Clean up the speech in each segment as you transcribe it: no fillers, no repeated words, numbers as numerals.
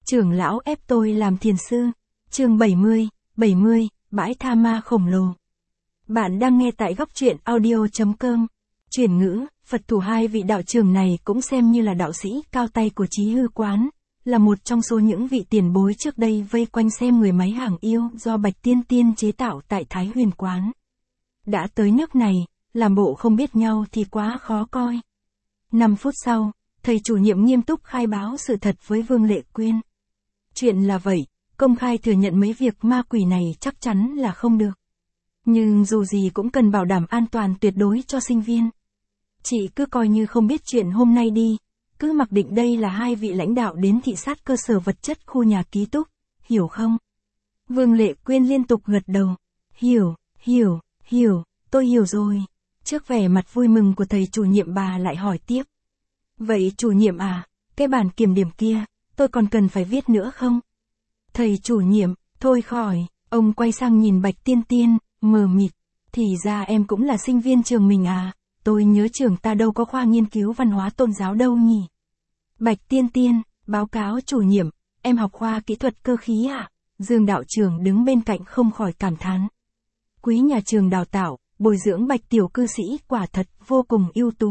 Trưởng lão ép tôi làm thiền sư. Chương 70, bãi tha ma khổng lồ. Bạn đang nghe tại góc truyện audio.com. Chuyển ngữ, Phật thủ hai vị đạo trưởng này cũng xem như là đạo sĩ cao tay của Chí Hư Quán, là một trong số những vị tiền bối trước đây vây quanh xem người máy hàng yêu do Bạch Tiên Tiên chế tạo tại Thái Huyền Quán. Đã tới nước này, làm bộ không biết nhau thì quá khó coi. 5 phút sau, thầy chủ nhiệm nghiêm túc khai báo sự thật với Vương Lệ Quyên. Chuyện là vậy, công khai thừa nhận mấy việc ma quỷ này chắc chắn là không được. Nhưng dù gì cũng cần bảo đảm an toàn tuyệt đối cho sinh viên. Chị cứ coi như không biết chuyện hôm nay đi, cứ mặc định đây là hai vị lãnh đạo đến thị sát cơ sở vật chất khu nhà ký túc, hiểu không? Vương Lệ Quyên liên tục gật đầu. Hiểu, tôi hiểu rồi. Trước vẻ mặt vui mừng của thầy chủ nhiệm bà lại hỏi tiếp. Vậy chủ nhiệm à, cái bản kiểm điểm kia, tôi còn cần phải viết nữa không? Thầy chủ nhiệm, thôi khỏi, ông quay sang nhìn Bạch Tiên Tiên, mờ mịt. Thì ra em cũng là sinh viên trường mình à, tôi nhớ trường ta đâu có khoa nghiên cứu văn hóa tôn giáo đâu nhỉ. Bạch Tiên Tiên, báo cáo chủ nhiệm, em học khoa kỹ thuật cơ khí à? Dương đạo trưởng đứng bên cạnh không khỏi cảm thán. Quý nhà trường đào tạo, bồi dưỡng Bạch tiểu cư sĩ quả thật vô cùng ưu tú.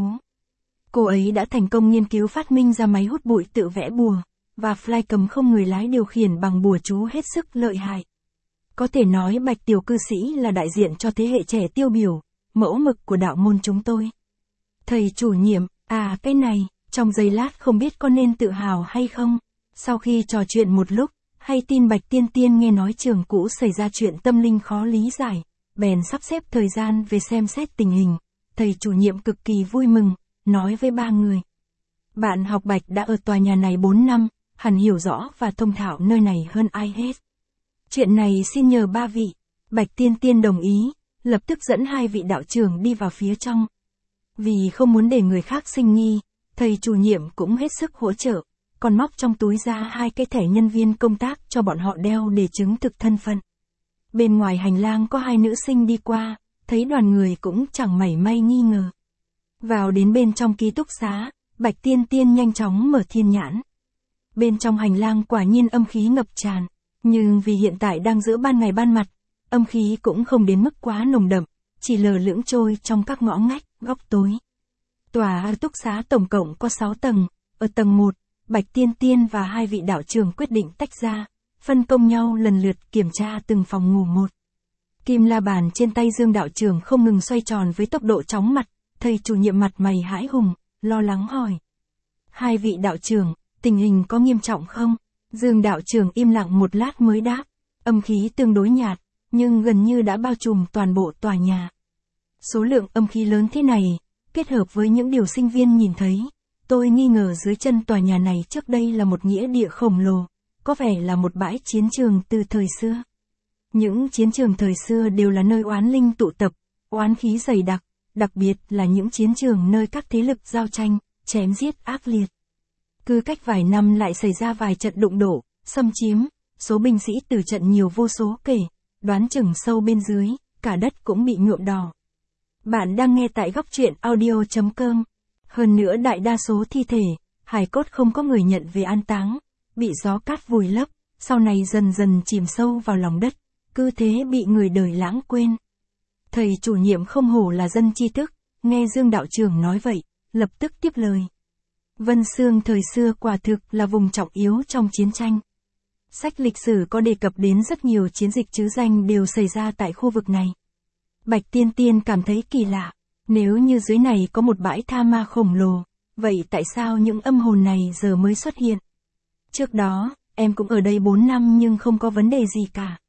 Cô ấy đã thành công nghiên cứu phát minh ra máy hút bụi tự vẽ bùa, và fly cầm không người lái điều khiển bằng bùa chú hết sức lợi hại. Có thể nói Bạch tiểu cư sĩ là đại diện cho thế hệ trẻ tiêu biểu, mẫu mực của đạo môn chúng tôi. Thầy chủ nhiệm, à cái này, trong giây lát không biết có nên tự hào hay không. Sau khi trò chuyện một lúc, hay tin Bạch Tiên Tiên nghe nói trường cũ xảy ra chuyện tâm linh khó lý giải, bèn sắp xếp thời gian về xem xét tình hình. Thầy chủ nhiệm cực kỳ vui mừng, nói với ba người. Bạn học Bạch đã ở tòa nhà này 4 năm, hẳn hiểu rõ và thông thạo nơi này hơn ai hết. Chuyện này xin nhờ ba vị. Bạch Tiên Tiên đồng ý, lập tức dẫn hai vị đạo trưởng đi vào phía trong. Vì không muốn để người khác sinh nghi, thầy chủ nhiệm cũng hết sức hỗ trợ, còn móc trong túi ra 2 cái thẻ nhân viên công tác cho bọn họ đeo để chứng thực thân phận. Bên ngoài hành lang có 2 nữ sinh đi qua, thấy đoàn người cũng chẳng mảy may nghi ngờ. Vào đến bên trong ký túc xá, Bạch Tiên Tiên nhanh chóng mở thiên nhãn. Bên trong hành lang quả nhiên âm khí ngập tràn, nhưng vì hiện tại đang giữa ban ngày ban mặt, âm khí cũng không đến mức quá nồng đậm, chỉ lờ lững trôi trong các ngõ ngách, góc tối. Tòa túc xá tổng cộng có 6 tầng, ở tầng 1, Bạch Tiên Tiên và 2 vị đạo trưởng quyết định tách ra, phân công nhau lần lượt kiểm tra từng phòng ngủ một. Kim la bàn trên tay Dương đạo trưởng không ngừng xoay tròn với tốc độ chóng mặt, thầy chủ nhiệm mặt mày hãi hùng, lo lắng hỏi. 2 vị đạo trưởng, tình hình có nghiêm trọng không? Dương đạo trưởng im lặng một lát mới đáp, âm khí tương đối nhạt, nhưng gần như đã bao trùm toàn bộ tòa nhà. Số lượng âm khí lớn thế này, kết hợp với những điều sinh viên nhìn thấy, tôi nghi ngờ dưới chân tòa nhà này trước đây là một nghĩa địa khổng lồ, có vẻ là một bãi chiến trường từ thời xưa. Những chiến trường thời xưa đều là nơi oán linh tụ tập, oán khí dày đặc, đặc biệt là những chiến trường nơi các thế lực giao tranh, chém giết ác liệt. Cứ cách vài năm lại xảy ra vài trận đụng độ, xâm chiếm, số binh sĩ tử trận nhiều vô số kể, đoán chừng sâu bên dưới, cả đất cũng bị nhuộm đỏ. Bạn đang nghe tại góc truyện audio.com. Hơn nữa đại đa số thi thể, hài cốt không có người nhận về an táng, bị gió cát vùi lấp, sau này dần dần chìm sâu vào lòng đất, cứ thế bị người đời lãng quên. Thầy chủ nhiệm không hổ là dân tri thức, nghe Dương đạo trưởng nói vậy, lập tức tiếp lời. Vân Xương thời xưa quả thực là vùng trọng yếu trong chiến tranh. Sách lịch sử có đề cập đến rất nhiều chiến dịch trứ danh đều xảy ra tại khu vực này. Bạch Tiên Tiên cảm thấy kỳ lạ, nếu như dưới này có một bãi tha ma khổng lồ, vậy tại sao những âm hồn này giờ mới xuất hiện? Trước đó, em cũng ở đây 4 năm nhưng không có vấn đề gì cả.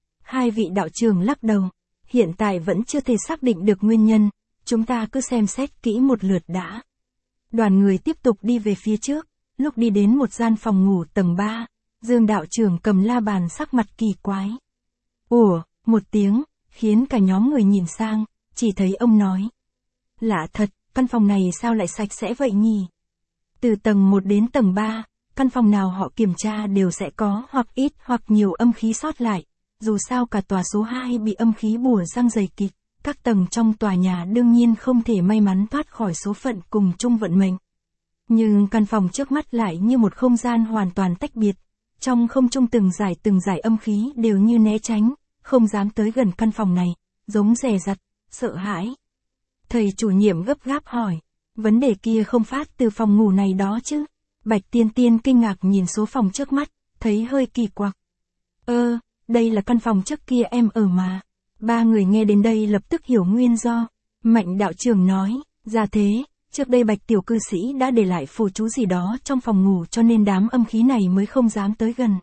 2 vị đạo trưởng lắc đầu, hiện tại vẫn chưa thể xác định được nguyên nhân, chúng ta cứ xem xét kỹ một lượt đã. Đoàn người tiếp tục đi về phía trước, lúc đi đến một gian phòng ngủ tầng 3, Dương đạo trưởng cầm la bàn sắc mặt kỳ quái. Ủa, một tiếng, khiến cả nhóm người nhìn sang, chỉ thấy ông nói. Lạ thật, căn phòng này sao lại sạch sẽ vậy nhỉ? Từ tầng 1 đến tầng 3, căn phòng nào họ kiểm tra đều sẽ có hoặc ít hoặc nhiều âm khí sót lại, dù sao cả tòa số 2 bị âm khí bùa răng dày kịt. Các tầng trong tòa nhà đương nhiên không thể may mắn thoát khỏi số phận cùng chung vận mệnh. Nhưng căn phòng trước mắt lại như một không gian hoàn toàn tách biệt, Trong không trung từng giải âm khí đều như né tránh, không dám tới gần căn phòng này, giống dè dặt, sợ hãi. Thầy chủ nhiệm gấp gáp hỏi, vấn đề kia không phát từ phòng ngủ này đó chứ? Bạch Tiên Tiên kinh ngạc nhìn số phòng trước mắt, thấy hơi kỳ quặc. Đây là căn phòng trước kia em ở mà. Ba người nghe đến đây lập tức hiểu nguyên do. Mạnh đạo trưởng nói, ra thế, trước đây Bạch tiểu cư sĩ đã để lại phù chú gì đó trong phòng ngủ cho nên đám âm khí này mới không dám tới gần.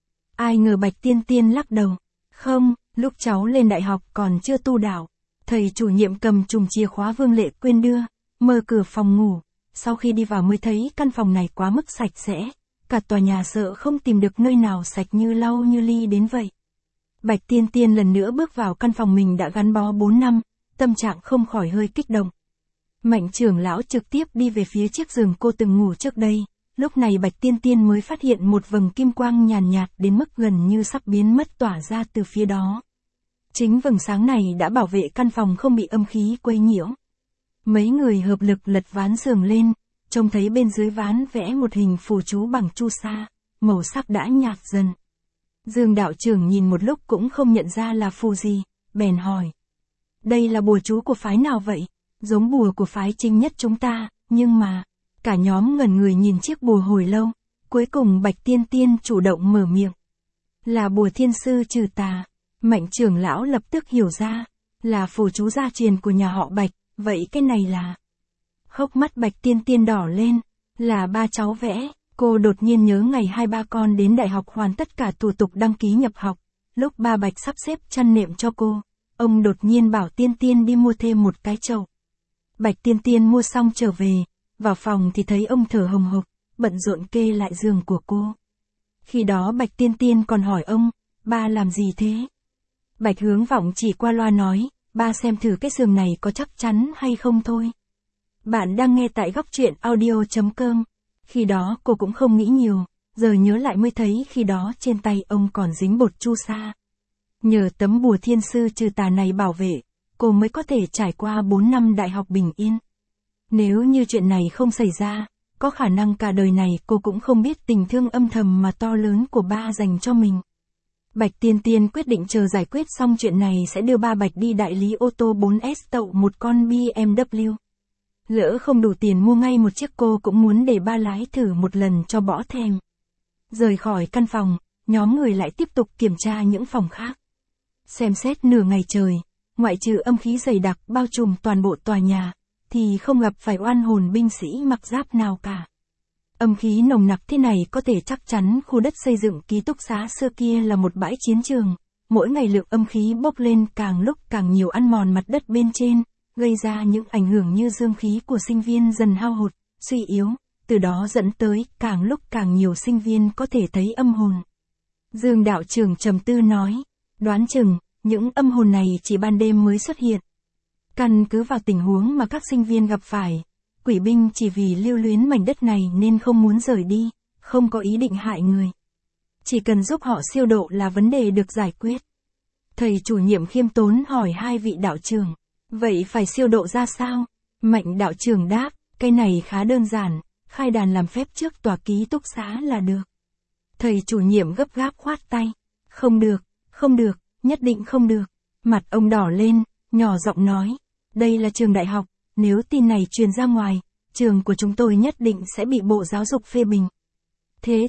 Ai ngờ Bạch Tiên Tiên lắc đầu. Không, lúc cháu lên đại học còn chưa tu đạo. Thầy chủ nhiệm cầm chùm chìa khóa Vương Lệ Quyên đưa, mở cửa phòng ngủ. Sau khi đi vào mới thấy căn phòng này quá mức sạch sẽ. Cả tòa nhà sợ không tìm được nơi nào sạch như lau như ly đến vậy. Bạch Tiên Tiên lần nữa bước vào căn phòng mình đã gắn bó 4 năm, tâm trạng không khỏi hơi kích động. Mạnh trưởng lão trực tiếp đi về phía chiếc giường cô từng ngủ trước đây, lúc này Bạch Tiên Tiên mới phát hiện một vầng kim quang nhàn nhạt đến mức gần như sắp biến mất tỏa ra từ phía đó. Chính vầng sáng này đã bảo vệ căn phòng không bị âm khí quấy nhiễu. Mấy người hợp lực lật ván giường lên, trông thấy bên dưới ván vẽ một hình phù chú bằng chu sa, màu sắc đã nhạt dần. Dương đạo trưởng nhìn một lúc cũng không nhận ra là phù gì, bèn hỏi. Đây là bùa chú của phái nào vậy? Giống bùa của phái chính nhất chúng ta, nhưng mà, cả nhóm ngẩn người nhìn chiếc bùa hồi lâu, cuối cùng Bạch Tiên Tiên chủ động mở miệng. Là bùa thiên sư trừ tà. Mạnh trưởng lão lập tức hiểu ra, là phù chú gia truyền của nhà họ Bạch, vậy cái này là... Hốc mắt Bạch Tiên Tiên đỏ lên, là ba cháu vẽ. Cô đột nhiên nhớ ngày hai ba con đến đại học hoàn tất cả thủ tục đăng ký nhập học. Lúc ba Bạch sắp xếp chăn nệm cho cô, ông đột nhiên bảo Tiên Tiên đi mua thêm một cái chậu. Bạch Tiên Tiên mua xong trở về, vào phòng thì thấy ông thở hồng hộc, bận rộn kê lại giường của cô. Khi đó Bạch Tiên Tiên còn hỏi ông, ba làm gì thế? Bạch Hướng Vọng chỉ qua loa nói, ba xem thử cái giường này có chắc chắn hay không thôi. Bạn đang nghe tại Góc Truyện Audio.com. Khi đó cô cũng không nghĩ nhiều, giờ nhớ lại mới thấy khi đó trên tay ông còn dính bột chu sa. Nhờ tấm bùa thiên sư trừ tà này bảo vệ, cô mới có thể trải qua 4 năm đại học bình yên. Nếu như chuyện này không xảy ra, có khả năng cả đời này cô cũng không biết tình thương âm thầm mà to lớn của ba dành cho mình. Bạch Tiên Tiên quyết định chờ giải quyết xong chuyện này sẽ đưa ba Bạch đi đại lý ô tô 4S tậu một con BMW. Lỡ không đủ tiền mua ngay một chiếc cô cũng muốn để ba lái thử một lần cho bỏ thèm. Rời khỏi căn phòng, nhóm người lại tiếp tục kiểm tra những phòng khác. Xem xét nửa ngày trời, ngoại trừ âm khí dày đặc bao trùm toàn bộ tòa nhà, thì không gặp phải oan hồn binh sĩ mặc giáp nào cả. Âm khí nồng nặc thế này có thể chắc chắn khu đất xây dựng ký túc xá xưa kia là một bãi chiến trường. Mỗi ngày lượng âm khí bốc lên càng lúc càng nhiều ăn mòn mặt đất bên trên, gây ra những ảnh hưởng như dương khí của sinh viên dần hao hụt, suy yếu, từ đó dẫn tới càng lúc càng nhiều sinh viên có thể thấy âm hồn. Dương đạo trưởng trầm tư nói, đoán chừng, những âm hồn này chỉ ban đêm mới xuất hiện. Căn cứ vào tình huống mà các sinh viên gặp phải, quỷ binh chỉ vì lưu luyến mảnh đất này nên không muốn rời đi, không có ý định hại người. Chỉ cần giúp họ siêu độ là vấn đề được giải quyết. Thầy chủ nhiệm khiêm tốn hỏi hai vị đạo trưởng, vậy phải siêu độ ra sao? Mạnh đạo trưởng đáp, cái này khá đơn giản, khai đàn làm phép trước tòa ký túc xá là được. Thầy chủ nhiệm gấp gáp khoát tay, không được, nhất định không được. Mặt ông đỏ lên, nhỏ giọng nói, đây là trường đại học, nếu tin này truyền ra ngoài, trường của chúng tôi nhất định sẽ bị Bộ Giáo dục phê bình. Thế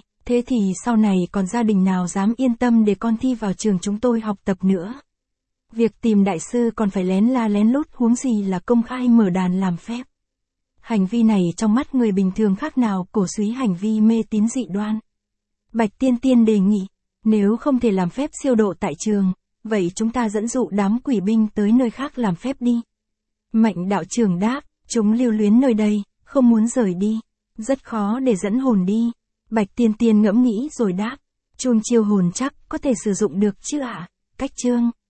thì sau này còn gia đình nào dám yên tâm để con thi vào trường chúng tôi học tập nữa. Việc tìm đại sư còn phải lén la lén lút huống gì là công khai mở đàn làm phép. Hành vi này trong mắt người bình thường khác nào cổ súy hành vi mê tín dị đoan. Bạch Tiên Tiên đề nghị, nếu không thể làm phép siêu độ tại trường, vậy chúng ta dẫn dụ đám quỷ binh tới nơi khác làm phép đi. Mạnh đạo trưởng đáp, chúng lưu luyến nơi đây, không muốn rời đi, rất khó để dẫn hồn đi. Bạch Tiên Tiên ngẫm nghĩ rồi đáp, chuông chiêu hồn chắc có thể sử dụng được chứ ạ? Cách chương